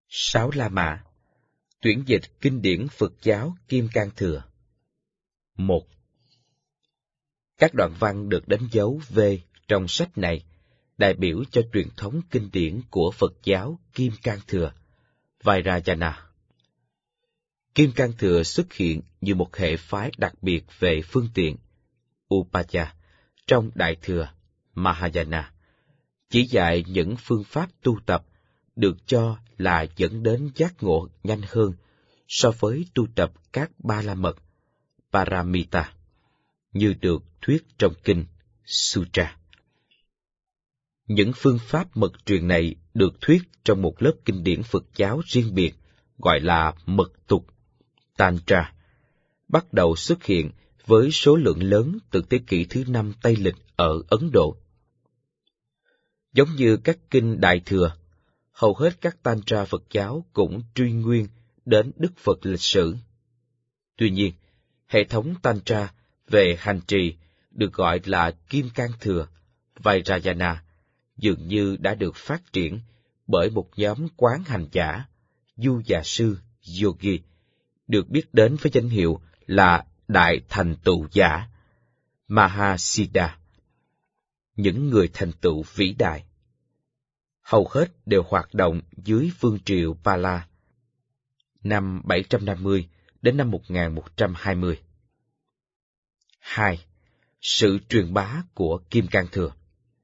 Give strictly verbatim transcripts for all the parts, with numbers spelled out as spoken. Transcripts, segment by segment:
Sáu La Mã. Tuyển dịch kinh điển Phật giáo Kim Cang Thừa. Một. Các đoạn văn được đánh dấu V trong sách này đại biểu cho truyền thống kinh điển của Phật giáo Kim Cang Thừa, Vajrayana. Kim Cang Thừa xuất hiện như một hệ phái đặc biệt về phương tiện, Upaya, trong Đại Thừa, Mahayana, chỉ dạy những phương pháp tu tập được cho là dẫn đến giác ngộ nhanh hơn so với tu tập các ba la mật, Paramita, như được thuyết trong kinh Sutra. Những phương pháp mật truyền này được thuyết trong một lớp kinh điển Phật giáo riêng biệt gọi là mật tục, Tantra, bắt đầu xuất hiện với số lượng lớn từ thế kỷ thứ năm Tây Lịch ở Ấn Độ. Giống như các kinh Đại Thừa, hầu hết các Tantra Phật giáo cũng truy nguyên đến Đức Phật lịch sử. Tuy nhiên, hệ thống Tantra về hành trì được gọi là Kim Cang Thừa, Vajrayana, dường như đã được phát triển bởi một nhóm quán hành giả, du già sư, yogi, được biết đến với danh hiệu là Đại Thành Tựu Giả, Mahasiddha, những người thành tựu vĩ đại. Hầu hết đều hoạt động dưới vương triều Pala, năm bảy trăm năm mươi đến năm một nghìn một trăm hai mươi. Hai. Sự truyền bá của Kim Cang Thừa.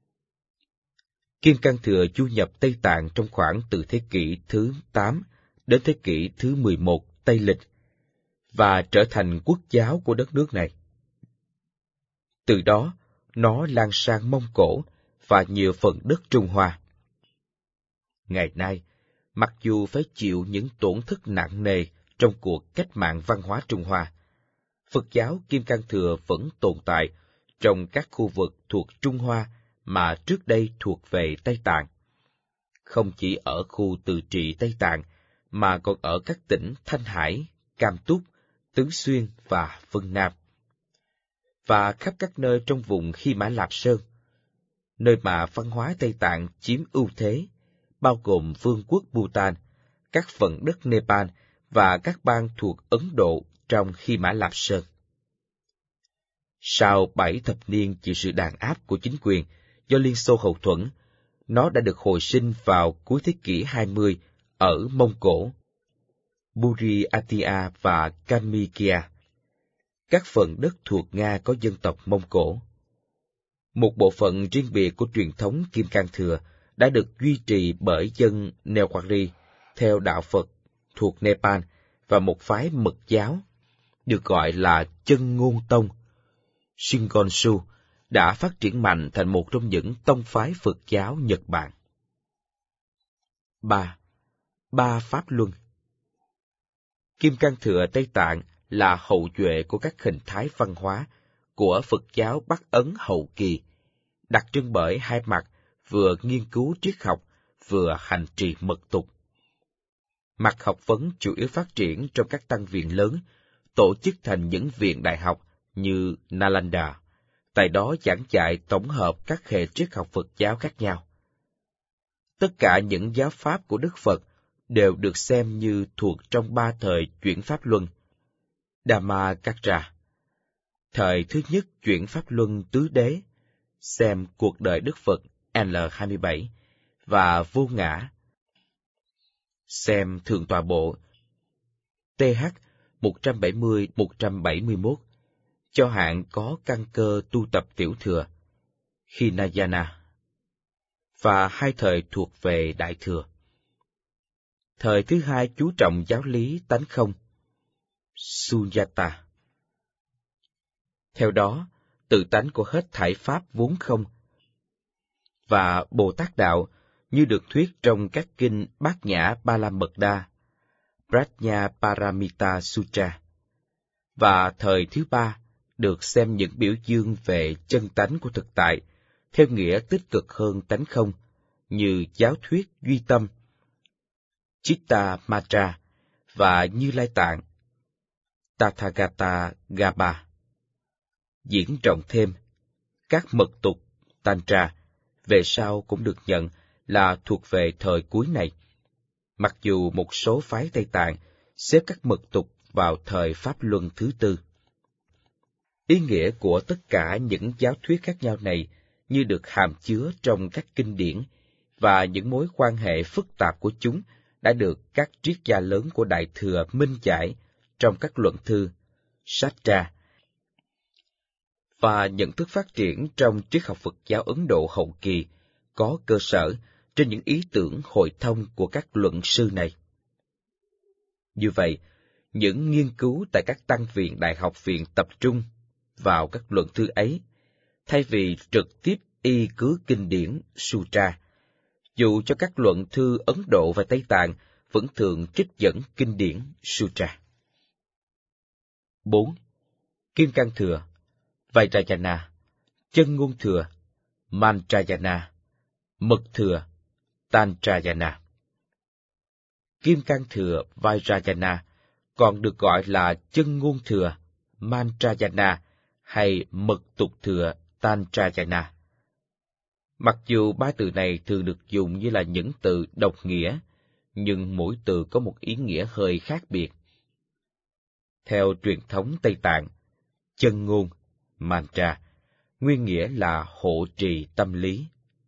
Kim Cang Thừa du nhập Tây Tạng trong khoảng từ thế kỷ thứ tám đến thế kỷ thứ mười một Tây Lịch và trở thành quốc giáo của đất nước này. Từ đó, nó lan sang Mông Cổ và nhiều phần đất Trung Hoa. Ngày nay, mặc dù phải chịu những tổn thất nặng nề trong cuộc cách mạng văn hóa Trung Hoa, Phật giáo Kim Cang Thừa vẫn tồn tại trong các khu vực thuộc Trung Hoa mà trước đây thuộc về Tây Tạng. Không chỉ ở khu tự trị Tây Tạng, mà còn ở các tỉnh Thanh Hải, Cam Túc, Tứ Xuyên và Vân Nam, và khắp các nơi trong vùng Hy Mã Lạp Sơn, nơi mà văn hóa Tây Tạng chiếm ưu thế, bao gồm vương quốc Bhutan, các phần đất Nepal và các bang thuộc Ấn Độ trong Hy Mã Lạp Sơn. Sau bảy thập niên chịu sự đàn áp của chính quyền do Liên Xô hậu thuẫn, nó đã được hồi sinh vào cuối thế kỷ hai mươi ở Mông Cổ, Buryatia và Kalmykia, các phần đất thuộc Nga có dân tộc Mông Cổ. Một bộ phận riêng biệt của truyền thống Kim Cang Thừa đã được duy trì bởi dân Newari theo đạo Phật thuộc Nepal và một phái mật giáo được gọi là Chân Ngôn Tông, Shingonsu, đã phát triển mạnh thành một trong những tông phái Phật giáo Nhật Bản. Ba. Ba Pháp Luân. Kim Cang Thừa Tây Tạng là hậu duệ của các hình thái văn hóa của Phật giáo Bắc Ấn hậu kỳ, đặc trưng bởi hai mặt vừa nghiên cứu triết học, vừa hành trì mật tục. Mặt học vấn chủ yếu phát triển trong các tăng viện lớn, tổ chức thành những viện đại học như Nalanda, tại đó giảng dạy tổng hợp các hệ triết học Phật giáo khác nhau. Tất cả những giáo pháp của Đức Phật đều được xem như thuộc trong ba thời chuyển Pháp Luân, Dhammacakra. Thời thứ nhất chuyển Pháp Luân tứ đế, xem cuộc đời Đức Phật L hai mươi bảy, và vô ngã, xem Thượng Tọa Bộ T H một trăm bảy mươi đến một trăm bảy mươi mốt, cho hạng có căn cơ tu tập tiểu thừa, Hinayana, và hai thời thuộc về Đại Thừa. Thời thứ hai chú trọng giáo lý tánh không, Sunyata. Theo đó, tự tánh của hết thảy pháp vốn không, và Bồ Tát Đạo như được thuyết trong các kinh Bát Nhã Ba La Mật Đa, Prajna Paramita Sutra. Và thời thứ ba được xem những biểu dương về chân tánh của thực tại, theo nghĩa tích cực hơn tánh không, như giáo thuyết duy tâm, Chitta Matra và Như Lai Tạng, Tathagata Gaba. Diễn rộng thêm, các mật tục Tantra về sau cũng được nhận là thuộc về thời cuối này, mặc dù một số phái Tây Tạng xếp các mật tục vào thời Pháp Luân thứ tư. Ý nghĩa của tất cả những giáo thuyết khác nhau này như được hàm chứa trong các kinh điển, và những mối quan hệ phức tạp của chúng đã được các triết gia lớn của Đại Thừa minh giải trong các luận thư, Sastra, và nhận thức phát triển trong triết học Phật giáo Ấn Độ hậu kỳ có cơ sở trên những ý tưởng hội thông của các luận sư này. Như vậy, những nghiên cứu tại các tăng viện đại học viện tập trung vào các luận thư ấy, thay vì trực tiếp y cứ kinh điển Sutra, dù cho các luận thư Ấn Độ và Tây Tạng vẫn thường trích dẫn kinh điển Sutra. bốn. Kim Cang Thừa, Vajrayana, Chân Ngôn Thừa, Mantrayana, Mật Thừa, Tantrayana. Kim Cang Thừa Vajrayana còn được gọi là Chân Ngôn Thừa, Mantrayana hay Mật Tục Thừa, Tantrayana. Mặc dù ba từ này thường được dùng như là những từ đồng nghĩa, nhưng mỗi từ có một ý nghĩa hơi khác biệt. Theo truyền thống Tây Tạng, chân ngôn, mantra, nguyên nghĩa là hộ trì tâm lý.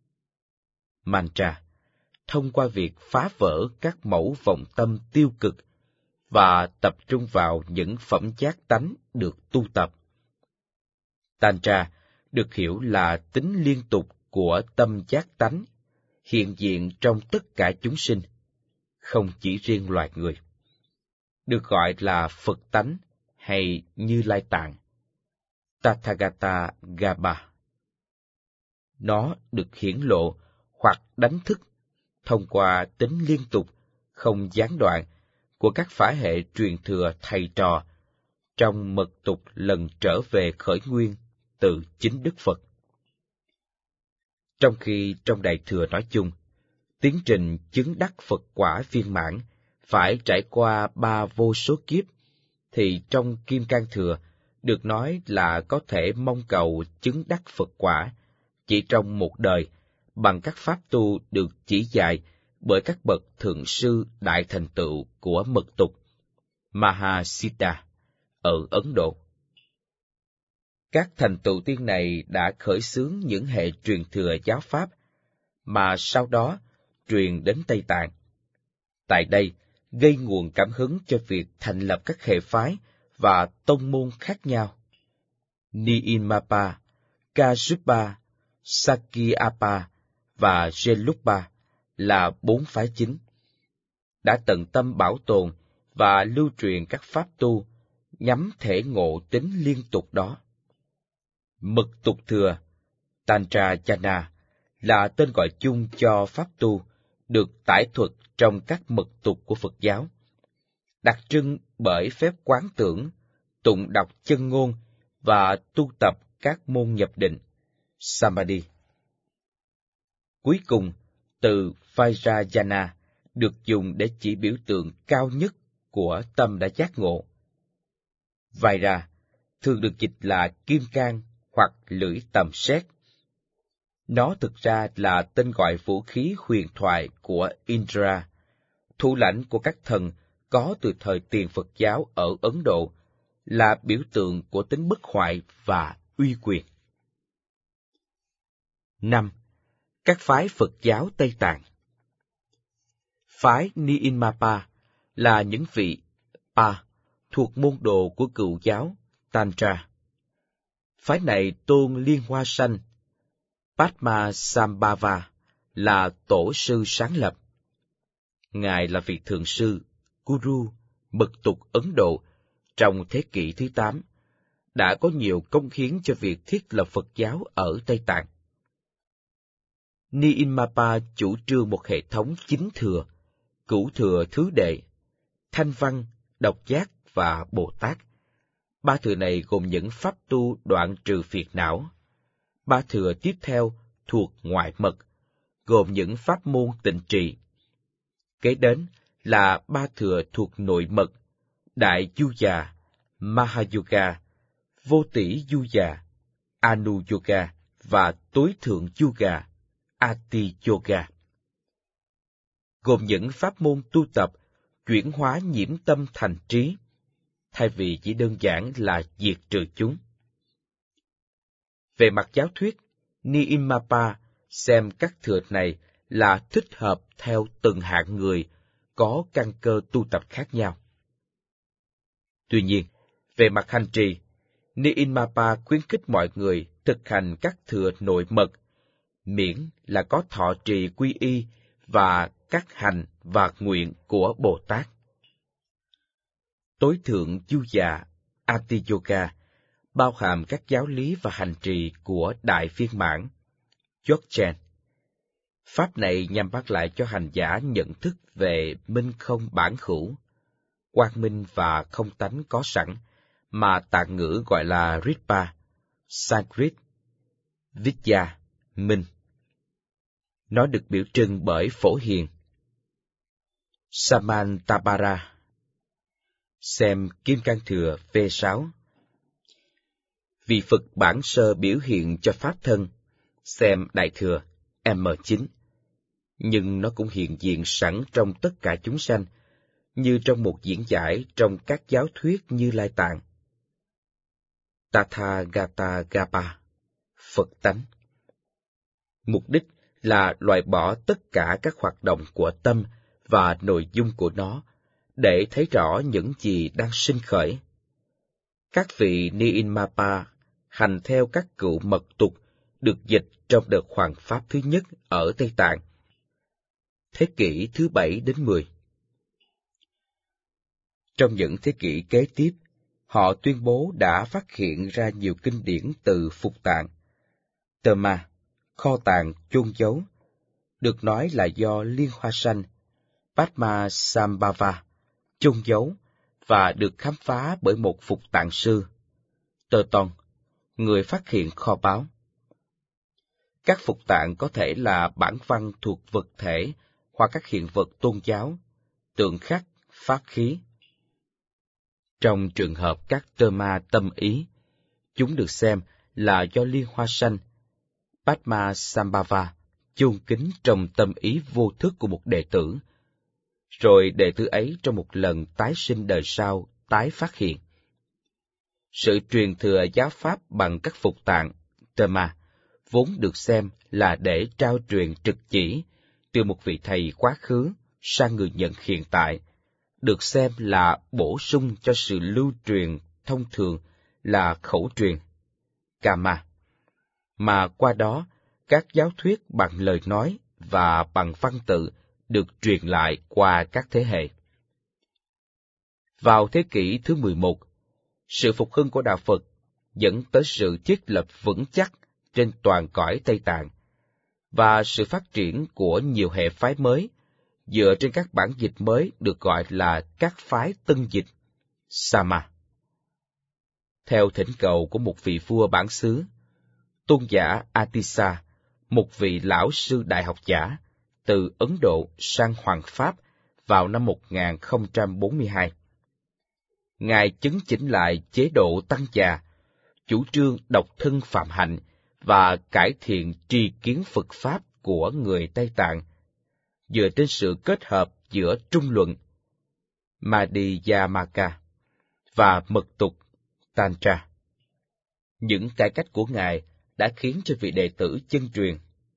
Mantra, thông qua việc phá vỡ các mẫu vọng tâm tiêu cực và tập trung vào những phẩm giác tánh được tu tập. Tantra được hiểu là tính liên tục của tâm giác tánh, hiện diện trong tất cả chúng sinh, không chỉ riêng loài người. Được gọi là Phật tánh hay Như Lai Tạng, Tathagata Gaba. Nó được hiển lộ hoặc đánh thức thông qua tính liên tục, không gián đoạn của các phả hệ truyền thừa thầy trò trong mật tục lần trở về khởi nguyên từ chính Đức Phật. Trong khi trong Đại Thừa nói chung, tiến trình chứng đắc Phật quả viên mãn phải trải qua ba vô số kiếp, thì trong Kim Cang Thừa được nói là có thể mong cầu chứng đắc Phật quả chỉ trong một đời bằng các pháp tu được chỉ dạy bởi các bậc thượng sư đại thành tựu của mật tục Mahasiddha ở Ấn Độ. Các thành tựu tiên này đã khởi xướng những hệ truyền thừa giáo pháp mà sau đó truyền đến Tây Tạng. Tại đây, gây nguồn cảm hứng cho việc thành lập các hệ phái và tông môn khác nhau. Nyingmapa, Kagyupa, Sakyapa và Gelugpa là bốn phái chính, đã tận tâm bảo tồn và lưu truyền các pháp tu nhắm thể ngộ tính liên tục đó. Mật tục thừa, Tantrayana, là tên gọi chung cho pháp tu được tải thuật trong các mật tục của Phật giáo, đặc trưng bởi phép quán tưởng, tụng đọc chân ngôn và tu tập các môn nhập định, Samadhi. Cuối cùng, từ Vajrayana được dùng để chỉ biểu tượng cao nhất của tâm đã giác ngộ. Vajra thường được dịch là kim cang hoặc lưỡi tầm sét. Nó thực ra là tên gọi vũ khí huyền thoại của Indra, thủ lãnh của các thần có từ thời tiền Phật giáo ở Ấn Độ, là biểu tượng của tính bất hoại và uy quyền. năm. Các phái Phật giáo Tây Tạng. Phái Nyingmapa là những vị Pa thuộc môn đồ của Cựu giáo Tantra. Phái này tôn Liên Hoa Sanh Padmasambhava là tổ sư sáng lập. Ngài là vị thượng sư, guru, mật tục Ấn Độ trong thế kỷ thứ tám, đã có nhiều công hiến cho việc thiết lập Phật giáo ở Tây Tạng. Nyingmapa chủ trương một hệ thống chính thừa, cửu thừa thứ đệ, thanh văn, độc giác và Bồ Tát. Ba thừa này gồm những pháp tu đoạn trừ phiền não. Ba thừa tiếp theo thuộc ngoại mật, gồm những pháp môn tịnh trị. Kế đến là ba thừa thuộc nội mật, đại du già, Mahayoga, vô tỷ du già, Anu Yoga và tối thượng yoga, Ati Yoga. gồm những pháp môn tu tập chuyển hóa nhiễm tâm thành trí, thay vì chỉ đơn giản là diệt trừ chúng. Về mặt giáo thuyết, Nyingmapa xem các thừa này là thích hợp theo từng hạng người có căn cơ tu tập khác nhau. Tuy nhiên, về mặt hành trì, Nyingmapa khuyến khích mọi người thực hành các thừa nội mật, miễn là có thọ trì quy y và các hành và nguyện của Bồ Tát. Tối thượng du già Ati Yoga bao hàm các giáo lý và hành trì của Đại Viên Mãn Dzogchen. Pháp này nhằm bắt lại cho hành giả nhận thức về minh không bản hữu, quang minh và không tánh có sẵn, mà tạng ngữ gọi là Ripa, Sanskrit, Vidya, minh. Nó được biểu trưng bởi Phổ Hiền, Samantabhara. Xem Kim Cang Thừa V sáu. Vị Phật bản sơ biểu hiện cho Pháp thân, xem Đại Thừa M chín. Nhưng nó cũng hiện diện sẵn trong tất cả chúng sanh, như trong một diễn giải trong các giáo thuyết Như Lai Tạng. Tathagata Gapa, Phật tánh. Mục đích là loại bỏ tất cả các hoạt động của tâm và nội dung của nó, để thấy rõ những gì đang sinh khởi. Các vị Nyingmapa hành theo các cựu mật tục được dịch trong đợt hoằng pháp thứ nhất ở Tây Tạng, thế kỷ thứ bảy đến mười. Trong những thế kỷ kế tiếp, họ tuyên bố đã phát hiện ra nhiều kinh điển từ Phục Tạng. Tama, kho tàng chôn giấu, được nói là do Liên Hoa Sanh, Padmasambhava, chôn giấu và được khám phá bởi một Phục Tạng sư, Tơ Tôn, người phát hiện kho báu. Các Phục Tạng có thể là bản văn thuộc vật thể hoặc các hiện vật tôn giáo, tượng khắc, pháp khí. Trong trường hợp các tơ ma tâm ý, chúng được xem là do Liên Hoa Sanh, Padmasambhava, chôn kín trong tâm ý vô thức của một đệ tử, rồi đệ tử ấy trong một lần tái sinh đời sau tái phát hiện. Sự truyền thừa giáo pháp bằng các Phục Tạng, tơ ma, vốn được xem là để trao truyền trực chỉ từ một vị thầy quá khứ sang người nhận hiện tại, được xem là bổ sung cho sự lưu truyền thông thường là khẩu truyền, Kama, mà qua đó các giáo thuyết bằng lời nói và bằng văn tự được truyền lại qua các thế hệ. Vào thế kỷ thứ mười một, sự phục hưng của Đạo Phật dẫn tới sự thiết lập vững chắc trên toàn cõi Tây Tạng, và sự phát triển của nhiều hệ phái mới dựa trên các bản dịch mới được gọi là các phái tân dịch, Sama. Theo thỉnh cầu của một vị vua bản xứ, tôn giả Atisa, một vị lão sư đại học giả, từ Ấn Độ sang Hoàng Pháp vào năm một nghìn không trăm bốn mươi hai. Ngài chấn chỉnh lại chế độ tăng già, chủ trương độc thân phạm hạnh và cải thiện tri kiến Phật Pháp của người Tây Tạng, dựa trên sự kết hợp giữa trung luận, Madhyamaka, và mật tục, Tantra. Những cải cách của Ngài đã khiến cho vị đệ tử chân truyền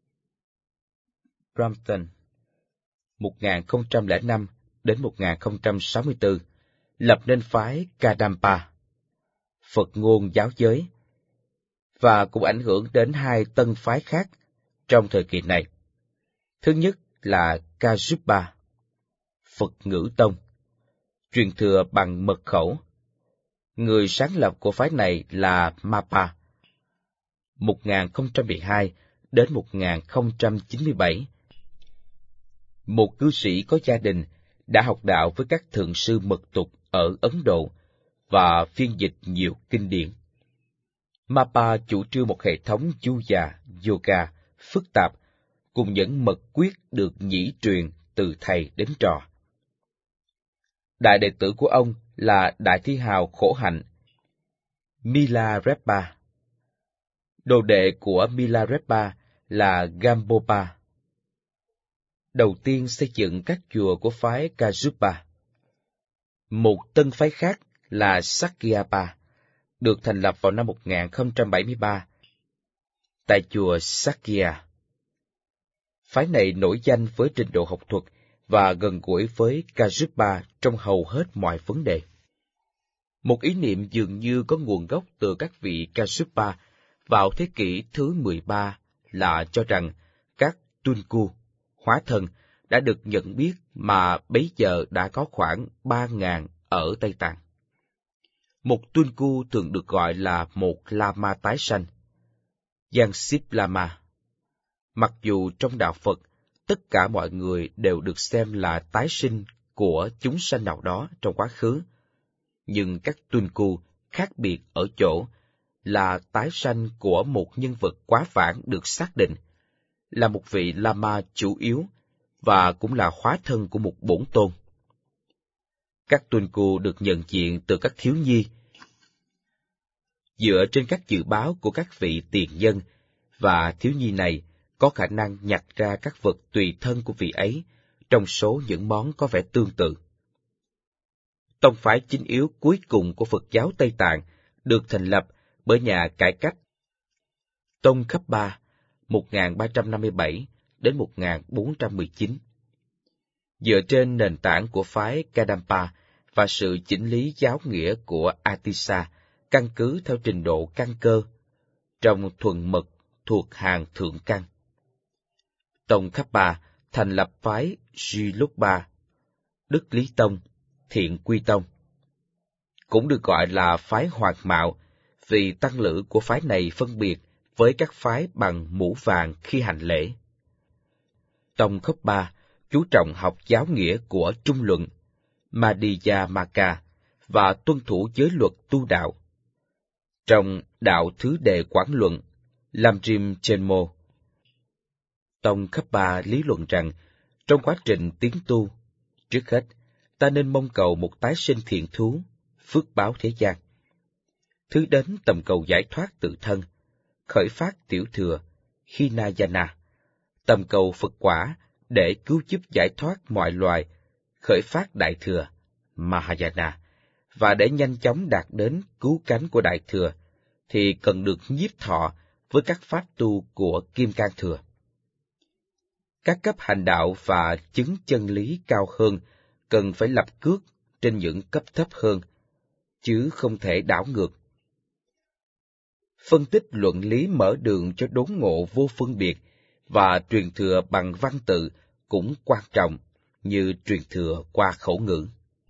Brampton một nghìn không trăm lẻ năm đến một nghìn không trăm sáu mươi tư lập nên phái Kadampa, Phật ngôn giáo giới, và cũng ảnh hưởng đến hai tân phái khác trong thời kỳ này. Thứ nhất là Kajupa, Phật ngữ tông, truyền thừa bằng mật khẩu. Người sáng lập của phái này là Mapa, một nghìn không trăm mười hai đến một nghìn không trăm chín mươi bảy. Một cư sĩ có gia đình đã học đạo với các thượng sư mật tục ở Ấn Độ và phiên dịch nhiều kinh điển. Mapa chủ trương một hệ thống chu già yoga phức tạp cùng những mật quyết được nhĩ truyền từ thầy đến trò. Đại đệ tử của ông là đại thi hào khổ hạnh Milarepa. Đồ đệ của Milarepa là Gampopa. đầu tiên xây dựng các chùa của phái Kajupa. Một tân phái khác là Sakyapa, được thành lập vào năm một nghìn không trăm bảy mươi ba tại chùa Sakya. Phái này nổi danh với trình độ học thuật và gần gũi với Kajupa trong hầu hết mọi vấn đề. Một ý niệm dường như có nguồn gốc từ các vị Kajupa vào thế kỷ thứ mười ba là cho rằng các Tunku, hóa thân, đã được nhận biết mà bấy giờ đã có khoảng ba nghìn ở Tây Tạng. Một Tunku thường được gọi là một Lama tái sanh, Yangsip Lama. Mặc dù trong đạo Phật, tất cả mọi người đều được xem là tái sinh của chúng sanh nào đó trong quá khứ, nhưng các Tunku khác biệt ở chỗ là tái sanh của một nhân vật quá vãng được xác định là một vị Lama chủ yếu và cũng là hóa thân của một bổn tôn. Các Tunku được nhận diện từ các thiếu nhi dựa trên các dự báo của các vị tiền nhân, và thiếu nhi này có khả năng nhặt ra các vật tùy thân của vị ấy trong số những món có vẻ tương tự. Tông phái chính yếu cuối cùng của Phật giáo Tây Tạng được thành lập bởi nhà cải cách Tông Khắp Ba một nghìn ba trăm năm mươi bảy đến một nghìn bốn trăm mười chín. Dựa trên nền tảng của phái Kadampa và sự chỉnh lý giáo nghĩa của Atisa căn cứ theo trình độ căn cơ, trong thuần mật thuộc hàng thượng căn. Tông Khắp Ba thành lập phái Jilukpa, Đức Lý Tông, Thiện Quy Tông. Cũng được gọi là phái Hoạt Mạo vì tăng lữ của phái này phân biệt với các phái bằng mũ vàng khi hành lễ. Tông Khắp Ba chú trọng học giáo nghĩa của Trung Luận, Madhyamaka và tuân thủ giới luật tu đạo. Trong Đạo Thứ Đệ Quán Luận, Lamrim Chenmo, Tông Khắp Ba lý luận rằng, trong quá trình tiến tu, trước hết, ta nên mong cầu một tái sinh thiện thú, phước báo thế gian. Thứ đến tầm cầu giải thoát tự thân, khởi phát tiểu thừa, Hinayana, tầm cầu Phật quả để cứu giúp giải thoát mọi loài, khởi phát đại thừa, Mahayana, và để nhanh chóng đạt đến cứu cánh của đại thừa, thì cần được nhiếp thọ với các pháp tu của Kim Cang Thừa. Các cấp hành đạo và chứng chân lý cao hơn cần phải lập cước trên những cấp thấp hơn, chứ không thể đảo ngược. Phân tích luận lý mở đường cho đốn ngộ vô phân biệt và truyền thừa bằng văn tự cũng quan trọng như truyền thừa qua khẩu ngữ.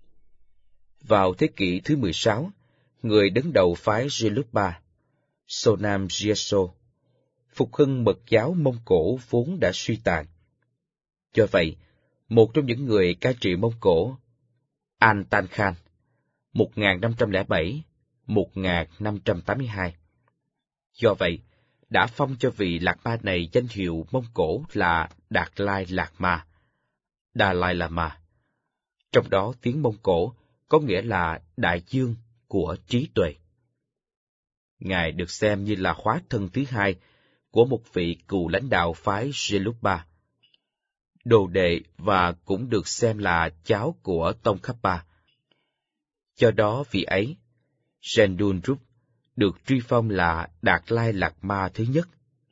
Vào thế kỷ thứ mười sáu, người đứng đầu phái Jilukpa, Sonam Gyatso, phục hưng mật giáo Mông Cổ vốn đã suy tàn. Do vậy, một trong những người cai trị Mông Cổ, An Tan Khan, một nghìn năm trăm lẻ bảy đến một nghìn năm trăm tám mươi hai, do vậy, đã phong cho vị Lạc Ma này danh hiệu Mông Cổ là Đạt Lai Lạc Ma, Dalai Lama. Trong đó tiếng Mông Cổ có nghĩa là đại dương của trí tuệ. Ngài được xem như là hóa thân thứ hai của một vị cựu lãnh đạo phái Jilukpa, đồ đệ và cũng được xem là cháu của Tông Khắp Ba. Do đó vị ấy, Gendun Rup, được truy phong là Đạt Lai Lạc Ma thứ nhất.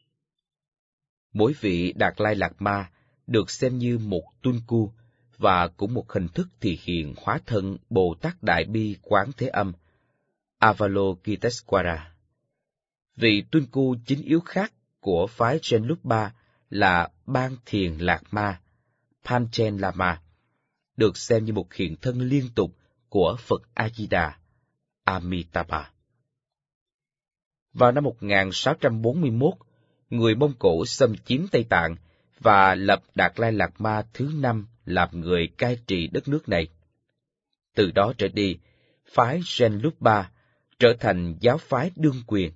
Mỗi vị Đạt Lai Lạc Ma được xem như một Tunku và cũng một hình thức thể hiện hóa thân Bồ Tát Đại Bi Quán Thế Âm, Avalokitesvara. Vị Tunku chính yếu khác của phái Jilukpa là Ban Thiền Lạc Ma, Panchen Lama, được xem như một hiện thân liên tục của Phật A-di-đà, Amitabha. Vào năm một nghìn sáu trăm bốn mươi mốt, người Mông Cổ xâm chiếm Tây Tạng và lập Đạt Lai Lạc Ma thứ năm làm người cai trị đất nước này. Từ đó trở đi, phái Jilukpa trở thành giáo phái đương quyền.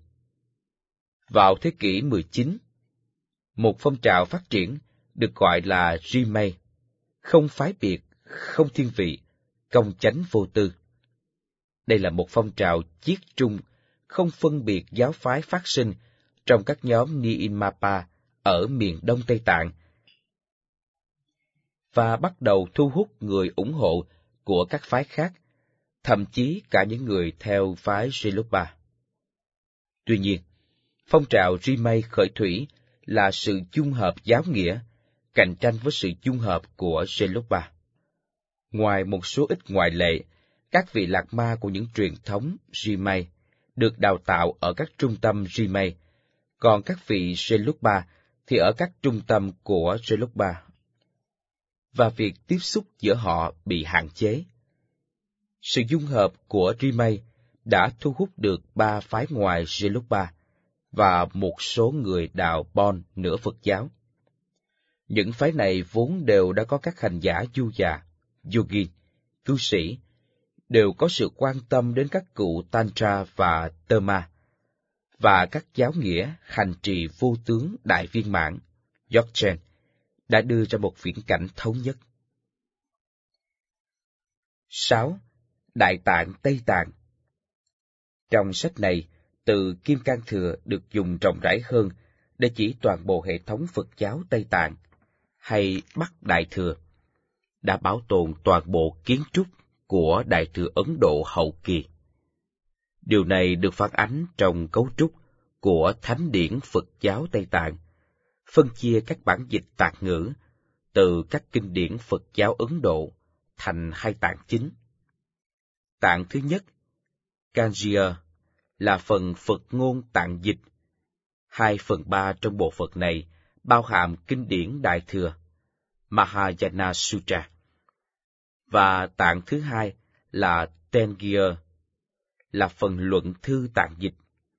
Vào thế kỷ mười chín, một phong trào phát triển được gọi là Rimei, không phái biệt, không thiên vị, công chánh vô tư. Đây là một phong trào chiết trung, không phân biệt giáo phái phát sinh trong các nhóm Nyingmapa ở miền đông Tây Tạng, và bắt đầu thu hút người ủng hộ của các phái khác, thậm chí cả những người theo phái Gelugpa. Tuy nhiên, phong trào Rimay khởi thủy là sự dung hợp giáo nghĩa, cạnh tranh với sự dung hợp của Gelugpa. Ngoài một số ít ngoại lệ, các vị lạc ma của những truyền thống Rimay được đào tạo ở các trung tâm Rimay, còn các vị Gelugpa thì ở các trung tâm của Gelugpa, và việc tiếp xúc giữa họ bị hạn chế. Sự dung hợp của Rimay đã thu hút được ba phái ngoài Gelugpa và một số người đạo Bon nửa Phật giáo. Những phái này vốn đều đã có các hành giả du già, yogi, cư sĩ, đều có sự quan tâm đến các cụ Tantra và Terma, và các giáo nghĩa hành trì vô tướng đại viên mãn, Dzogchen, đã đưa ra một viễn cảnh thống nhất. sáu. Đại tạng Tây Tạng. Trong sách này, từ Kim Cang Thừa được dùng rộng rãi hơn để chỉ toàn bộ hệ thống Phật giáo Tây Tạng, hay Bắc Đại Thừa, đã bảo tồn toàn bộ kiến trúc của Đại Thừa Ấn Độ hậu kỳ. Điều này được phản ánh trong cấu trúc của Thánh điển Phật giáo Tây Tạng, phân chia các bản dịch tạng ngữ từ các kinh điển Phật giáo Ấn Độ thành hai tạng chính. Tạng thứ nhất, Kanjiya, là phần Phật ngôn tạng dịch. Hai phần ba trong bộ Phật này bao hàm kinh điển Đại Thừa, Mahayana Sutra. Và tạng thứ hai là Tengiya, là phần luận thư tạng dịch.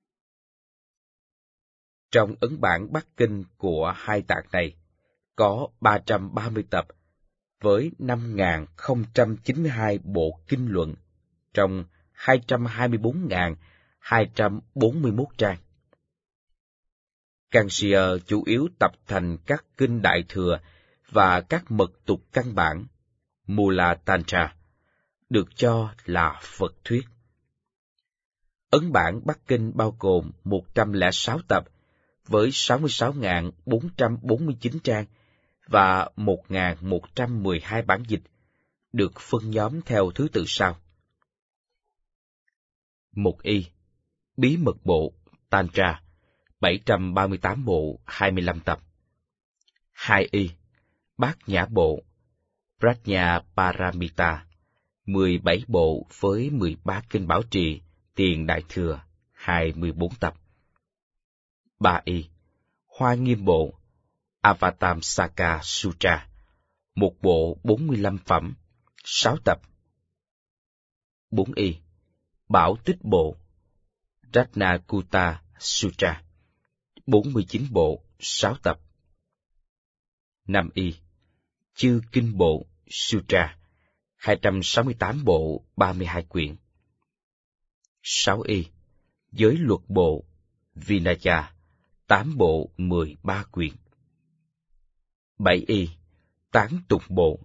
Trong ấn bản Bắc Kinh của hai tạng này, có ba trăm ba mươi tập, với năm nghìn không trăm chín mươi hai bộ kinh luận, trong hai trăm hai mươi bốn nghìn hai trăm bốn mươi mốt trang. Kanjiya chủ yếu tập thành các kinh Đại Thừa và các mật tục căn bản, Mula Tantra, được cho là Phật thuyết. Ấn bản Bắc Kinh bao gồm một trăm lẻ sáu tập, với sáu mươi sáu nghìn bốn trăm bốn mươi chín trang và một nghìn một trăm mười hai bản dịch, được phân nhóm theo thứ tự sau. Một y, Bí mật bộ, Tantra, bảy trăm ba mươi tám bộ, hai mươi lăm tập. Hai y, Bát Nhã bộ, Prajna Paramita, mười bảy bộ với mười ba kinh bảo trì, tiền Đại Thừa, hai mươi bốn tập. Ba y, Hoa Nghiêm bộ, Avatamsaka Sutra, một bộ bốn mươi lăm phẩm, sáu tập. Bốn y, Bảo Tích bộ, Ratnakuta Sutra, bốn mươi chín bộ, sáu tập. Năm y, Chư Kinh bộ, Sutra, hai trăm sáu mươi tám bộ, ba mươi hai quyển. Sáu y, Giới luật bộ, Vinaya, tám bộ, mười ba quyển. Bảy y, Tán tục bộ,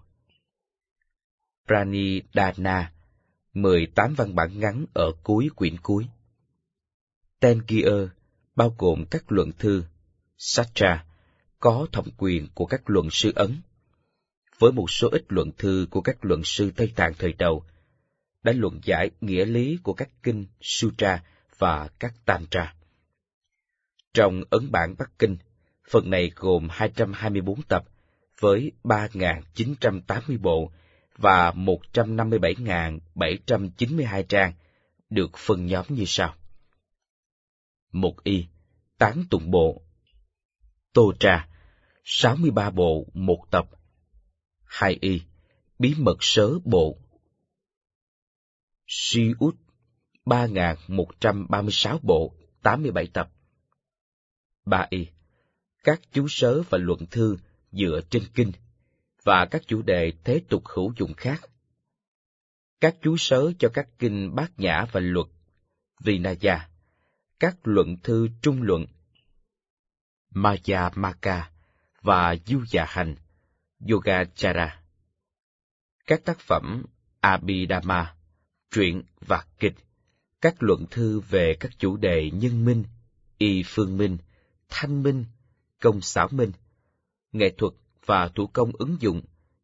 Pranidhana, mười tám văn bản ngắn ở cuối quyển cuối. Tengiya bao gồm các luận thư, Satra, có thẩm quyền của các luận sư Ấn, với một số ít luận thư của các luận sư Tây Tạng thời đầu, đã luận giải nghĩa lý của các kinh Sutra và các Tantra. Trong ấn bản Bắc Kinh, phần này gồm hai trăm hai mươi bốn tập, với ba nghìn chín trăm tám mươi bộ và một trăm năm mươi bảy nghìn bảy trăm chín mươi hai trang, được phân nhóm như sau. Một y, Tán tụng bộ, Totra, sáu mươi ba bộ, một tập. Hai y, Bí mật sớ bộ, Siút, ba nghìn một trăm ba mươi sáu bộ, tám mươi bảy tập. Ba y, Các chú sớ và luận thư dựa trên kinh, và các chủ đề thế tục hữu dụng khác. Các chú sớ cho các kinh Bát Nhã và luật, Vinaya, các luận thư trung luận, Maya Maka và Du Dạ Hành, Yogacara. Các tác phẩm Abhidhamma, truyện và kịch, các luận thư về các chủ đề nhân minh, y phương minh, thanh minh, công xảo minh, nghệ thuật và thủ công ứng dụng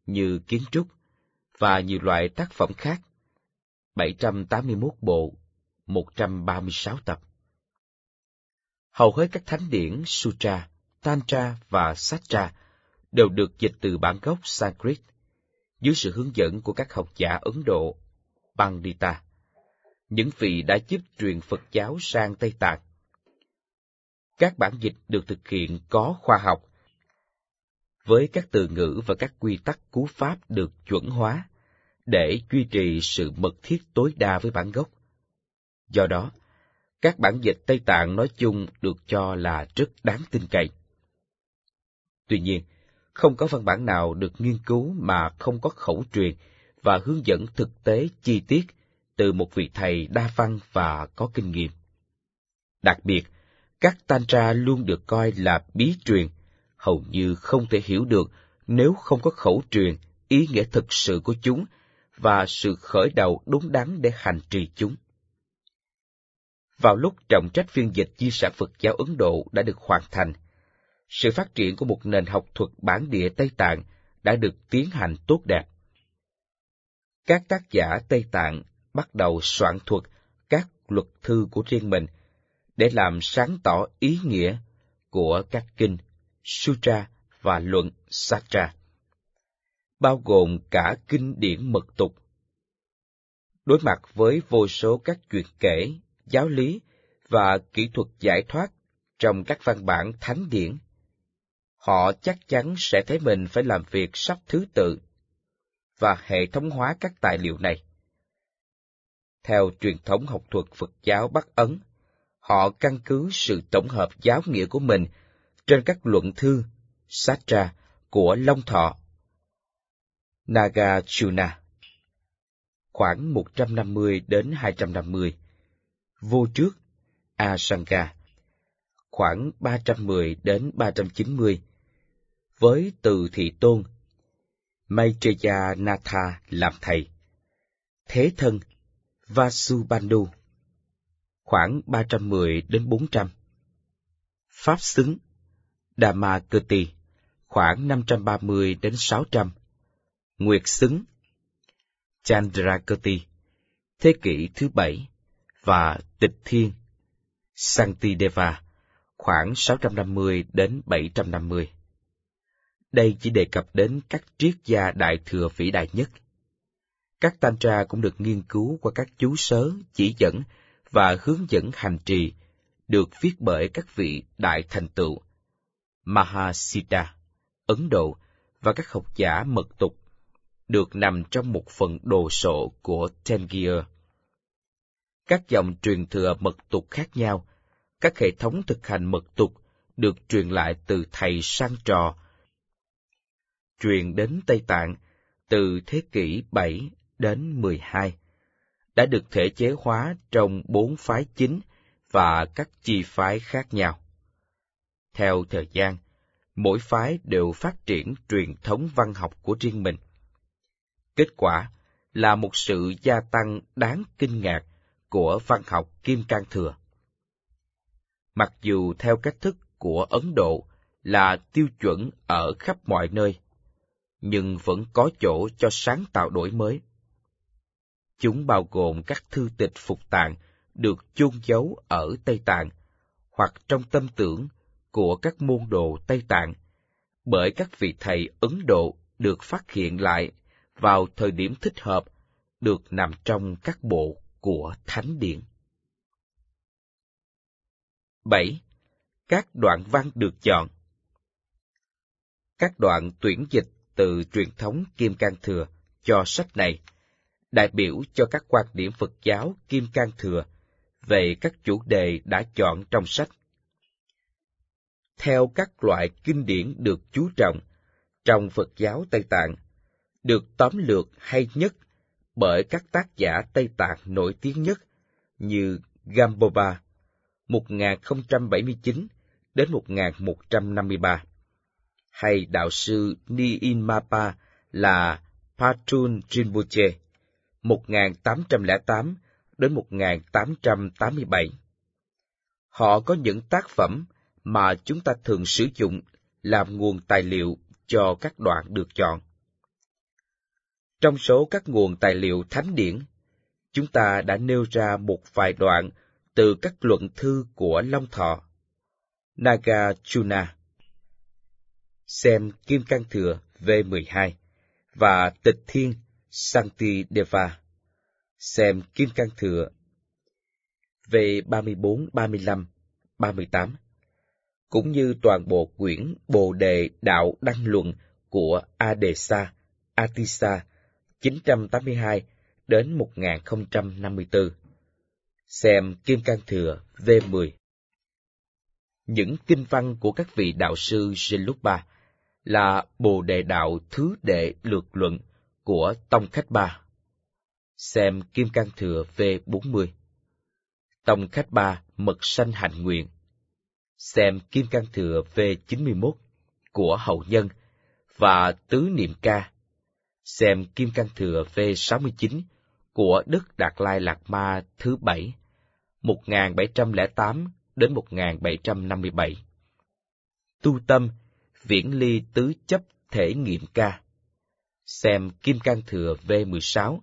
như kiến trúc và nhiều loại tác phẩm khác, bảy trăm tám mươi mốt bộ, một trăm ba mươi sáu tập. Hầu hết các thánh điển Sutra, Tantra và Sastra đều được dịch từ bản gốc Sanskrit, dưới sự hướng dẫn của các học giả Ấn Độ, Pandita, những vị đã giúp truyền Phật giáo sang Tây Tạng. Các bản dịch được thực hiện có khoa học, với các từ ngữ và các quy tắc cú pháp được chuẩn hóa, để duy trì sự mật thiết tối đa với bản gốc. Do đó, các bản dịch Tây Tạng nói chung được cho là rất đáng tin cậy. Tuy nhiên, không có văn bản nào được nghiên cứu mà không có khẩu truyền và hướng dẫn thực tế chi tiết từ một vị thầy đa văn và có kinh nghiệm. Đặc biệt, các Tantra luôn được coi là bí truyền, hầu như không thể hiểu được nếu không có khẩu truyền, ý nghĩa thực sự của chúng và sự khởi đầu đúng đắn để hành trì chúng. Vào lúc trọng trách phiên dịch di sản Phật giáo Ấn Độ đã được hoàn thành, sự phát triển của một nền học thuật bản địa Tây Tạng đã được tiến hành tốt đẹp. Các tác giả Tây Tạng bắt đầu soạn thuật các luật thư của riêng mình để làm sáng tỏ ý nghĩa của các kinh, Sutra và luận Sastra, bao gồm cả kinh điển mật tục. Đối mặt với vô số các chuyện kể, giáo lý và kỹ thuật giải thoát trong các văn bản thánh điển, họ chắc chắn sẽ thấy mình phải làm việc sắp thứ tự và hệ thống hóa các tài liệu này. Theo truyền thống học thuật Phật giáo Bắc Ấn, họ căn cứ sự tổng hợp giáo nghĩa của mình trên các luận thư, Sastra của Long Thọ, Nagarjuna, khoảng một trăm năm mươi đến hai trăm năm mươi, Vô Trước, Asanga, khoảng ba trăm mười đến ba trăm chín mươi, với Từ Thị Tôn, Maitreya Natha làm thầy, Thế Thân, Vasubandhu, khoảng ba trăm mười đến bốn trăm, Pháp Xứng, Dhammakirti, khoảng năm trăm ba mươi đến sáu trăm, Nguyệt Xứng, Chandrakirti, thế kỷ thứ bảy, và Tịch Thiên, Santideva, khoảng sáu trăm năm mươi đến bảy trăm năm mươi. Đây chỉ đề cập đến các triết gia đại thừa vĩ đại nhất. Các Tantra cũng được nghiên cứu qua các chú sớ, chỉ dẫn và hướng dẫn hành trì, được viết bởi các vị đại thành tựu, Mahasiddha, Ấn Độ và các học giả mật tục, được nằm trong một phần đồ sộ của Tengir. Các dòng truyền thừa mật tục khác nhau, các hệ thống thực hành mật tục được truyền lại từ thầy sang trò, truyền đến Tây Tạng từ thế kỷ bảy đến mười hai, đã được thể chế hóa trong bốn phái chính và các chi phái khác nhau. Theo thời gian, mỗi phái đều phát triển truyền thống văn học của riêng mình. Kết quả là một sự gia tăng đáng kinh ngạc của văn học Kim Cang Thừa. Mặc dù theo cách thức của Ấn Độ là tiêu chuẩn ở khắp mọi nơi, nhưng vẫn có chỗ cho sáng tạo đổi mới. Chúng bao gồm các thư tịch Phục Tạng được chôn giấu ở Tây Tạng hoặc trong tâm tưởng của các môn đồ Tây Tạng bởi các vị thầy Ấn Độ được phát hiện lại vào thời điểm thích hợp, được nằm trong các bộ của Thánh Điển. bảy. Các đoạn văn được chọn. Các đoạn tuyển dịch từ truyền thống Kim Cang Thừa cho sách này đại biểu cho các quan điểm Phật giáo Kim Cang Thừa về các chủ đề đã chọn trong sách. Theo các loại kinh điển được chú trọng trong Phật giáo Tây Tạng, được tóm lược hay nhất bởi các tác giả Tây Tạng nổi tiếng nhất như Gambopa, một nghìn không trăm bảy mươi chín đến một nghìn một trăm năm mươi ba, hay đạo sư Nyingmapa là Patrul Rinpoche, một nghìn tám trăm lẻ tám đến một nghìn tám trăm tám mươi bảy. Họ có những tác phẩm mà chúng ta thường sử dụng làm nguồn tài liệu cho các đoạn được chọn. Trong số các nguồn tài liệu thánh điển, chúng ta đã nêu ra một vài đoạn từ các luận thư của Long Thọ, Nagarjuna, xem Kim Cang Thừa V mười hai, và Tịch Thiên Shantideva, xem Kim Cang Thừa V ba mươi bốn, ba mươi lăm, ba mươi tám, cũng như toàn bộ quyển Bồ Đề Đạo Đăng Luận của Adesa, Atisa, chín trăm tám mươi hai đến một nghìn không trăm năm mươi tư, xem Kim Cang Thừa V mười. Những kinh văn của các vị đạo sư Gelugpa là Bồ Đề Đạo Thứ Đệ Lược Luận của Tông Khách Ba, xem Kim Cang Thừa V bốn mươi. Tông Khách Ba Mật Sanh Hạnh Nguyện, xem Kim Cang Thừa V chín mươi mốt của Hậu Nhân và Tứ Niệm Ca, xem Kim Cang Thừa V sáu mươi chín của Đức Đạt Lai Lạt Ma thứ bảy, một nghìn bảy trăm lẻ tám đến một nghìn bảy trăm năm mươi bảy. Tu Tâm Viễn Ly Tứ Chấp Thể Nghiệm Ca, xem Kim Cang Thừa V mười sáu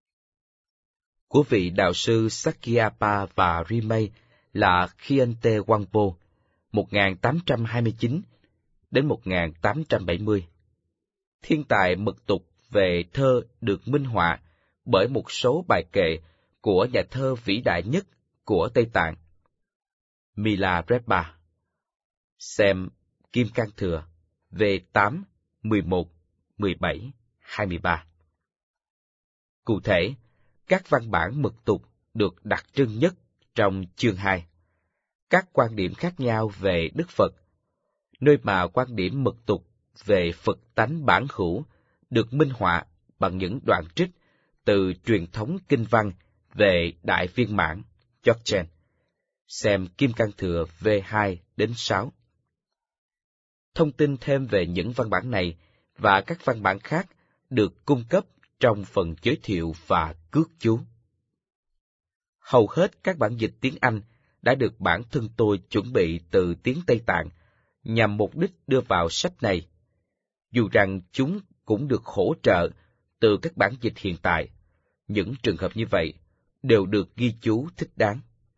của vị đạo sư Sakyapa và Rimay là Khiante Wangpo, một nghìn tám trăm hai mươi chín đến một nghìn tám trăm bảy mươi. Thiên tài mật tục về thơ được minh họa bởi một số bài kệ của nhà thơ vĩ đại nhất của Tây Tạng, Milarepa, xem Kim Cang Thừa V tám, mười một, mười bảy, hai mươi ba. Cụ thể, các văn bản mật tục được đặc trưng nhất trong chương hai. Các quan điểm khác nhau về Đức Phật, nơi mà quan điểm mật tục về Phật tánh bản hữu được minh họa bằng những đoạn trích từ truyền thống kinh văn về Đại Viên Mãn, Dzogchen, xem Kim Cang Thừa V hai đến sáu. Thông tin thêm về những văn bản này và các văn bản khác được cung cấp trong phần giới thiệu và cước chú. Hầu hết các bản dịch tiếng Anh đã được bản thân tôi chuẩn bị từ tiếng Tây Tạng nhằm mục đích đưa vào sách này, dù rằng chúng cũng được hỗ trợ từ các bản dịch hiện tại. Những trường hợp như vậy đều được ghi chú thích đáng.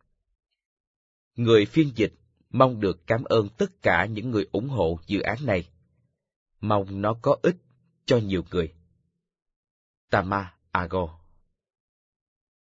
Người phiên dịch mong được cảm ơn tất cả những người ủng hộ dự án này. Mong nó có ích cho nhiều người. Tama Ago.